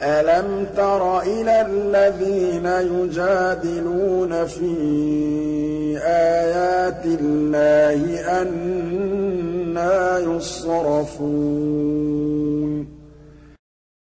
أَلَمْ تَرَ إِلَى الَّذِينَ يُجَادِلُونَ فِي آيَاتِ اللَّهِ أَنَّىٰ يُصْرَفُونَ